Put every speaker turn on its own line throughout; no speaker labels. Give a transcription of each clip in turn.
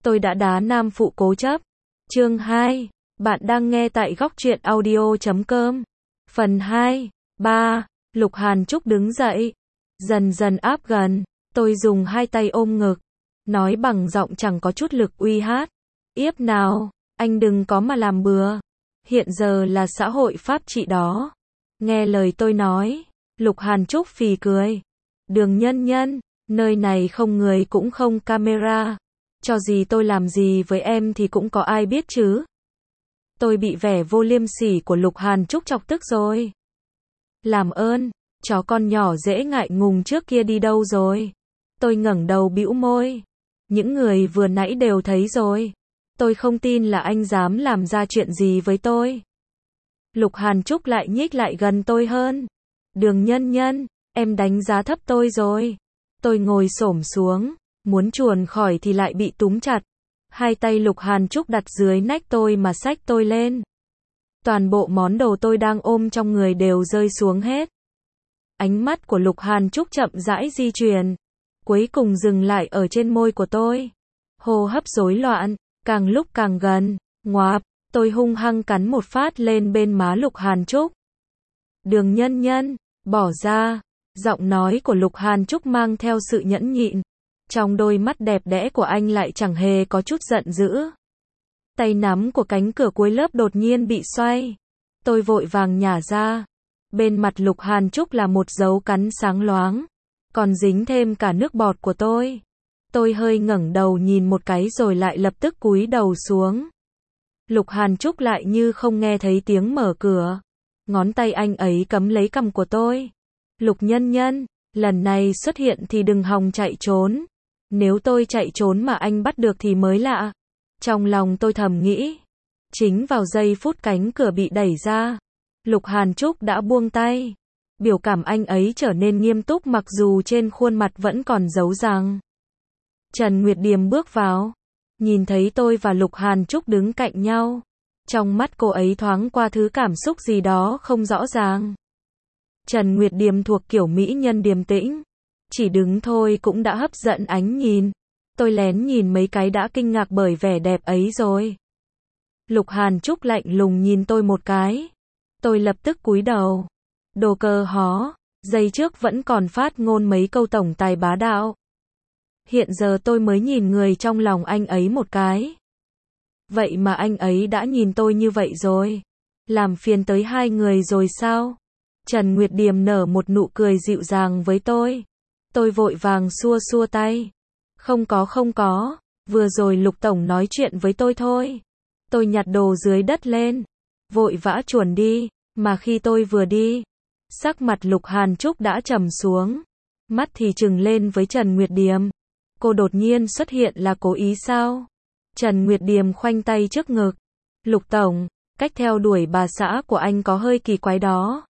Tôi đã đá nam phụ cố chấp. Chương 2. Bạn đang nghe tại góc truyện audio.com. Phần 2. 3. Lục Hàn Trúc đứng dậy. Dần dần áp gần. Tôi dùng hai tay ôm ngực. Nói bằng giọng chẳng có chút lực uy hát. Yếp nào, anh đừng có mà làm bừa. Hiện giờ là xã hội pháp trị đó. Nghe lời tôi nói. Lục Hàn Trúc phì cười. Đường Nhân Nhân, nơi này không người cũng không camera. Cho gì tôi làm gì với em thì cũng có ai biết chứ. Tôi bị vẻ vô liêm sỉ của Lục Hàn Trúc chọc tức rồi. Làm ơn, chó con nhỏ dễ ngại ngùng trước kia đi đâu rồi? Tôi ngẩng đầu bĩu môi. Những người vừa nãy đều thấy rồi. Tôi không tin là anh dám làm ra chuyện gì với tôi. Lục Hàn Trúc lại nhích lại gần tôi hơn. Đường Nhân Nhân, em đánh giá thấp tôi rồi. Tôi ngồi xổm xuống, muốn chuồn khỏi thì lại bị túm chặt. Hai tay Lục Hàn Trúc đặt dưới nách tôi mà xách tôi lên. Toàn bộ món đồ tôi đang ôm trong người đều rơi xuống hết. Ánh mắt của Lục Hàn Trúc chậm rãi di chuyển, cuối cùng dừng lại ở trên môi của tôi. Hô hấp rối loạn, càng lúc càng gần. Ngoạp, tôi hung hăng cắn một phát lên bên má Lục Hàn Trúc. Đường Nhân Nhân, bỏ ra. Giọng nói của Lục Hàn Trúc mang theo sự nhẫn nhịn. Trong đôi mắt đẹp đẽ của anh lại chẳng hề có chút giận dữ. Tay nắm của cánh cửa cuối lớp đột nhiên bị xoay. Tôi vội vàng nhả ra. Bên mặt Lục Hàn Trúc là một dấu cắn sáng loáng, còn dính thêm cả nước bọt của tôi. Tôi hơi ngẩng đầu nhìn một cái rồi lại lập tức cúi đầu xuống. Lục Hàn Trúc lại như không nghe thấy tiếng mở cửa. Ngón tay anh ấy cắm lấy cằm của tôi. Lục Nhân Nhân, lần này xuất hiện thì đừng hòng chạy trốn. Nếu tôi chạy trốn mà anh bắt được thì mới lạ. Trong lòng tôi thầm nghĩ. Chính vào giây phút cánh cửa bị đẩy ra, Lục Hàn Trúc đã buông tay. Biểu cảm anh ấy trở nên nghiêm túc mặc dù trên khuôn mặt vẫn còn dấu răng. Trần Nguyệt Điềm bước vào, nhìn thấy tôi và Lục Hàn Trúc đứng cạnh nhau. Trong mắt cô ấy thoáng qua thứ cảm xúc gì đó không rõ ràng. Trần Nguyệt Điềm thuộc kiểu mỹ nhân điềm tĩnh. Chỉ đứng thôi cũng đã hấp dẫn ánh nhìn. Tôi lén nhìn mấy cái đã kinh ngạc bởi vẻ đẹp ấy rồi. Lục Hàn Trúc lạnh lùng nhìn tôi một cái. Tôi lập tức cúi đầu. Đồ cơ hó, giây trước vẫn còn phát ngôn mấy câu tổng tài bá đạo. Hiện giờ tôi mới nhìn người trong lòng anh ấy một cái. Vậy mà anh ấy đã nhìn tôi như vậy rồi. Làm phiền tới hai người rồi sao? Trần Nguyệt Điềm nở một nụ cười dịu dàng với tôi. Tôi vội vàng xua xua tay. Không có, vừa rồi Lục Tổng nói chuyện với tôi thôi. Tôi nhặt đồ dưới đất lên, vội vã chuồn đi, mà khi tôi vừa đi, sắc mặt Lục Hàn Trúc đã trầm xuống, mắt thì trừng lên với Trần Nguyệt Điềm. Cô đột nhiên xuất hiện là cố ý sao? Trần Nguyệt Điềm khoanh tay trước ngực. Lục Tổng, cách theo đuổi bà xã của anh có hơi kỳ quái đó.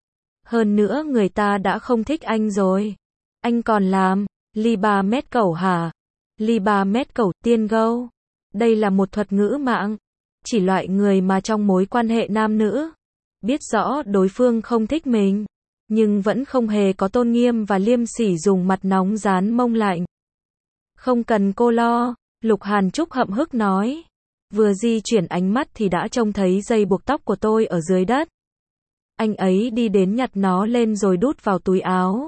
Hơn nữa người ta đã không thích anh rồi. Anh còn làm ly 3 mét cẩu hả? Ly 3 mét cẩu tiên gâu. Đây là một thuật ngữ mạng. Chỉ loại người mà trong mối quan hệ nam nữ, biết rõ đối phương không thích mình, nhưng vẫn không hề có tôn nghiêm và liêm sỉ dùng mặt nóng dán mông lạnh. Không cần cô lo, Lục Hàn Trúc hậm hực nói. Vừa di chuyển ánh mắt thì đã trông thấy dây buộc tóc của tôi ở dưới đất. Anh ấy đi đến nhặt nó lên rồi đút vào túi áo.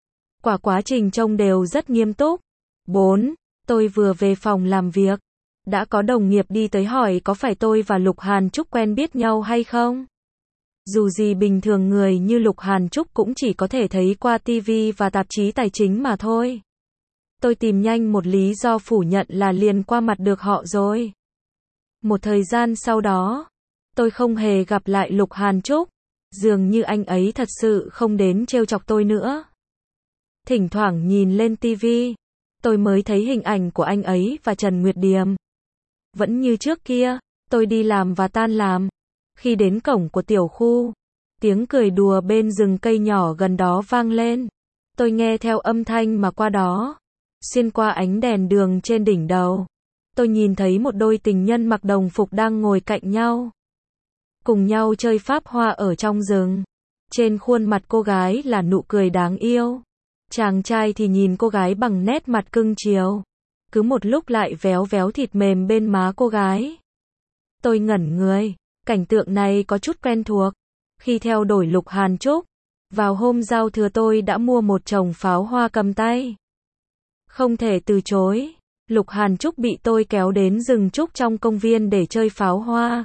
Quá trình trông đều rất nghiêm túc. 4. Tôi vừa về phòng làm việc. Đã có đồng nghiệp đi tới hỏi có phải tôi và Lục Hàn Trúc quen biết nhau hay không? Dù gì bình thường người như Lục Hàn Trúc cũng chỉ có thể thấy qua TV và tạp chí tài chính mà thôi. Tôi tìm nhanh một lý do phủ nhận là liền qua mặt được họ rồi. Một thời gian sau đó, tôi không hề gặp lại Lục Hàn Trúc. Dường như anh ấy thật sự không đến trêu chọc tôi nữa. Thỉnh thoảng nhìn lên TV, tôi mới thấy hình ảnh của anh ấy và Trần Nguyệt Điềm. Vẫn như trước kia, tôi đi làm và tan làm. Khi đến cổng của tiểu khu, tiếng cười đùa bên rừng cây nhỏ gần đó vang lên. Tôi nghe theo âm thanh mà qua đó. Xuyên qua ánh đèn đường trên đỉnh đầu, tôi nhìn thấy một đôi tình nhân mặc đồng phục đang ngồi cạnh nhau. Cùng nhau chơi pháp hoa ở trong rừng. Trên khuôn mặt cô gái là nụ cười đáng yêu. Chàng trai thì nhìn cô gái bằng nét mặt cưng chiều. cứ một lúc lại véo véo thịt mềm bên má cô gái. Tôi ngẩn người, cảnh tượng này có chút quen thuộc. Khi theo đuổi Lục Hàn Trúc, vào hôm giao thừa tôi đã mua một chồng pháo hoa cầm tay. Không thể từ chối, Lục Hàn Trúc bị tôi kéo đến rừng trúc trong công viên để chơi pháo hoa.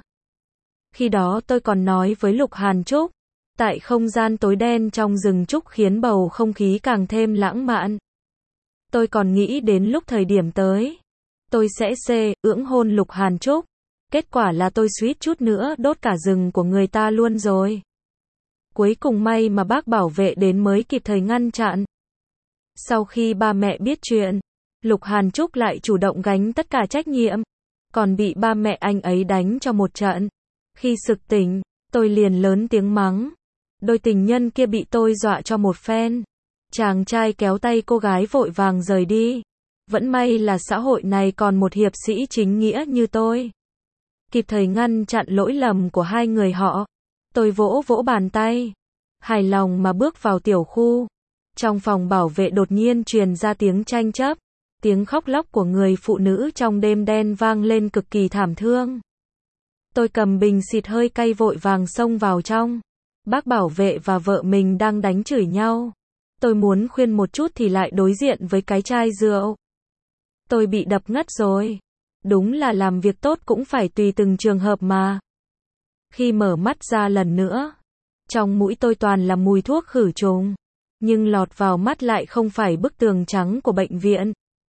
Khi đó tôi còn nói với Lục Hàn Trúc, tại không gian tối đen trong rừng trúc khiến bầu không khí càng thêm lãng mạn. Tôi còn nghĩ đến lúc thời điểm tới, tôi sẽ ưỡng hôn Lục Hàn Trúc. Kết quả là tôi suýt chút nữa đốt cả rừng của người ta luôn rồi. Cuối cùng may mà bác bảo vệ đến mới kịp thời ngăn chặn. Sau khi ba mẹ biết chuyện, Lục Hàn Trúc lại chủ động gánh tất cả trách nhiệm, còn bị ba mẹ anh ấy đánh cho một trận. Khi sực tỉnh, tôi liền lớn tiếng mắng. Đôi tình nhân kia bị tôi dọa cho một phen. Chàng trai kéo tay cô gái vội vàng rời đi. Vẫn may là xã hội này còn một hiệp sĩ chính nghĩa như tôi. Kịp thời ngăn chặn lỗi lầm của hai người họ. Tôi vỗ vỗ bàn tay, hài lòng mà bước vào tiểu khu. Trong phòng bảo vệ đột nhiên truyền ra tiếng tranh chấp. Tiếng khóc lóc của người phụ nữ trong đêm đen vang lên cực kỳ thảm thương. Tôi cầm bình xịt hơi cay vội vàng xông vào trong. Bác bảo vệ và vợ mình đang đánh chửi nhau. Tôi muốn khuyên một chút thì lại đối diện với cái chai rượu. Tôi bị đập ngất rồi. Đúng là làm việc tốt cũng phải tùy từng trường hợp mà. Khi mở mắt ra lần nữa, trong mũi tôi toàn là mùi thuốc khử trùng. Nhưng lọt vào mắt lại không phải bức tường trắng của bệnh viện,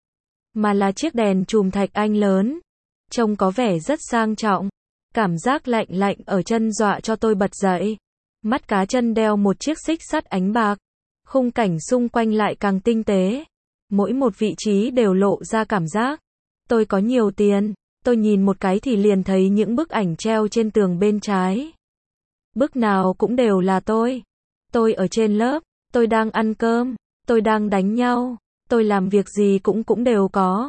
mà là chiếc đèn chùm thạch anh lớn. Trông có vẻ rất sang trọng. Cảm giác lạnh lạnh ở chân dọa cho tôi bật dậy. Mắt cá chân đeo một chiếc xích sắt ánh bạc. Khung cảnh xung quanh lại càng tinh tế. Mỗi một vị trí đều lộ ra cảm giác tôi có nhiều tiền. Tôi nhìn một cái thì liền thấy những bức ảnh treo trên tường bên trái. Bức nào cũng đều là tôi. Tôi ở trên lớp, tôi đang ăn cơm, tôi đang đánh nhau, tôi làm việc gì cũng đều có.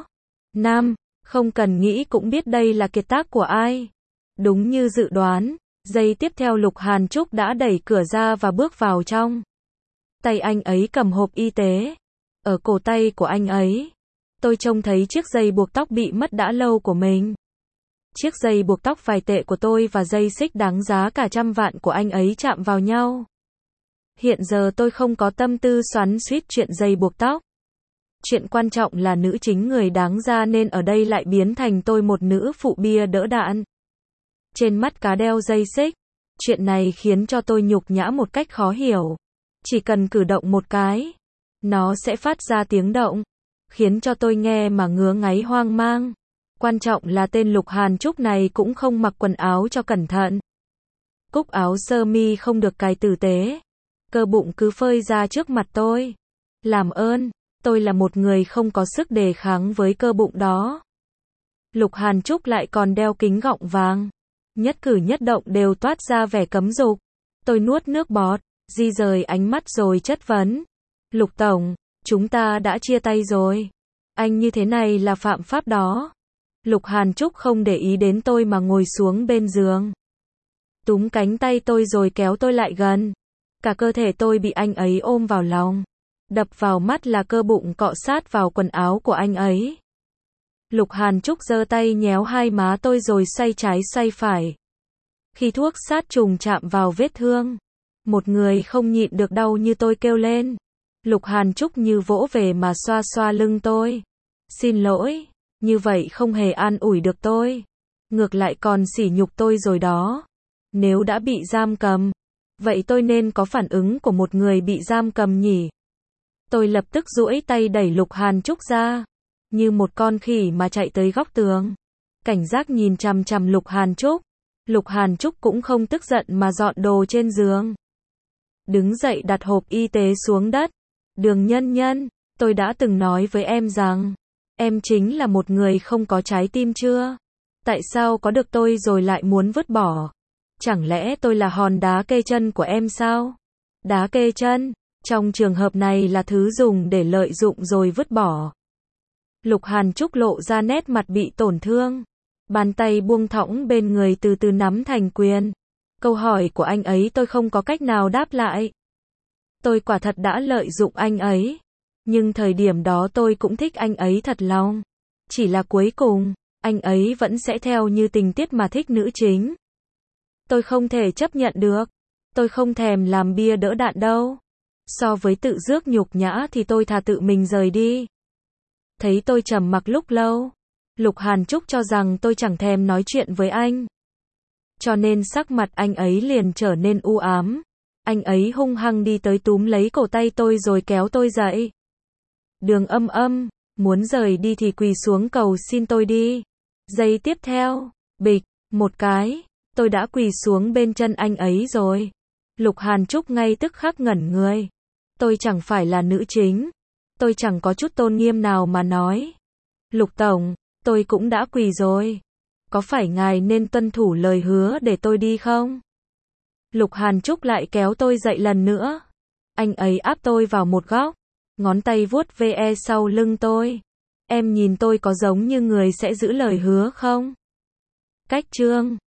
Không cần nghĩ cũng biết đây là kiệt tác của ai. Đúng như dự đoán, giây tiếp theo Lục Hàn Trúc đã đẩy cửa ra và bước vào trong. Tay anh ấy cầm hộp y tế. Ở cổ tay của anh ấy, tôi trông thấy chiếc dây buộc tóc bị mất đã lâu của mình. Chiếc dây buộc tóc vài tệ của tôi và dây xích đáng giá cả trăm vạn của anh ấy chạm vào nhau. Hiện giờ tôi không có tâm tư xoắn xuýt chuyện dây buộc tóc. Chuyện quan trọng là nữ chính người đáng ra nên ở đây lại biến thành tôi một nữ phụ bia đỡ đạn. Trên mắt cá đeo dây xích. Chuyện này khiến cho tôi nhục nhã một cách khó hiểu. Chỉ cần cử động một cái, nó sẽ phát ra tiếng động, khiến cho tôi nghe mà ngứa ngáy hoang mang. Quan trọng là tên Lục Hàn Trúc này cũng không mặc quần áo cho cẩn thận. Cúc áo sơ mi không được cài tử tế. Cơ bụng cứ phơi ra trước mặt tôi. Làm ơn, tôi là một người không có sức đề kháng với cơ bụng đó. Lục Hàn Trúc lại còn đeo kính gọng vàng. Nhất cử nhất động đều toát ra vẻ cấm dục. Tôi nuốt nước bọt, di rời ánh mắt rồi chất vấn. Lục Tổng, chúng ta đã chia tay rồi. Anh như thế này là phạm pháp đó. Lục Hàn Trúc không để ý đến tôi mà ngồi xuống bên giường. Túm cánh tay tôi rồi kéo tôi lại gần. Cả cơ thể tôi bị anh ấy ôm vào lòng. Đập vào mắt là cơ bụng cọ sát vào quần áo của anh ấy. Lục Hàn Trúc giơ tay nhéo hai má tôi rồi xoay trái xoay phải. Khi thuốc sát trùng chạm vào vết thương, một người không nhịn được đau như tôi kêu lên. Lục Hàn Trúc như vỗ về mà xoa xoa lưng tôi. Xin lỗi, như vậy không hề an ủi được tôi. Ngược lại còn sỉ nhục tôi rồi đó. Nếu đã bị giam cầm, vậy tôi nên có phản ứng của một người bị giam cầm nhỉ? Tôi lập tức duỗi tay đẩy Lục Hàn Trúc ra. Như một con khỉ mà chạy tới góc tường. Cảnh giác nhìn chằm chằm Lục Hàn Trúc. Lục Hàn Trúc cũng không tức giận mà dọn đồ trên giường. Đứng dậy đặt hộp y tế xuống đất. Đường Nhân Nhân, tôi đã từng nói với em rằng, em chính là một người không có trái tim chưa? Tại sao có được tôi rồi lại muốn vứt bỏ? Chẳng lẽ tôi là hòn đá kê chân của em sao? Đá kê chân, trong trường hợp này là thứ dùng để lợi dụng rồi vứt bỏ. Lục Hàn Trúc lộ ra nét mặt bị tổn thương. Bàn tay buông thõng bên người từ từ nắm thành quyền. Câu hỏi của anh ấy tôi không có cách nào đáp lại. Tôi quả thật đã lợi dụng anh ấy. Nhưng thời điểm đó tôi cũng thích anh ấy thật lòng. Chỉ là cuối cùng, anh ấy vẫn sẽ theo như tình tiết mà thích nữ chính. Tôi không thể chấp nhận được. Tôi không thèm làm bia đỡ đạn đâu. So với tự rước nhục nhã thì tôi thà tự mình rời đi. Thấy tôi trầm mặc lúc lâu, Lục Hàn Trúc cho rằng tôi chẳng thèm nói chuyện với anh. Cho nên sắc mặt anh ấy liền trở nên u ám. Anh ấy hung hăng đi tới túm lấy cổ tay tôi rồi kéo tôi dậy. Đường Âm Âm, muốn rời đi thì quỳ xuống cầu xin tôi đi. Giây tiếp theo, bịch, một cái, tôi đã quỳ xuống bên chân anh ấy rồi. Lục Hàn Trúc ngay tức khắc ngẩn người. Tôi chẳng phải là nữ chính. Tôi chẳng có chút tôn nghiêm nào mà nói. Lục Tổng, tôi cũng đã quỳ rồi. Có phải ngài nên tuân thủ lời hứa để tôi đi không? Lục Hàn Trúc lại kéo tôi dậy lần nữa. Anh ấy áp tôi vào một góc. Ngón tay vuốt ve sau lưng tôi. Em nhìn tôi có giống như người sẽ giữ lời hứa không? Cách chương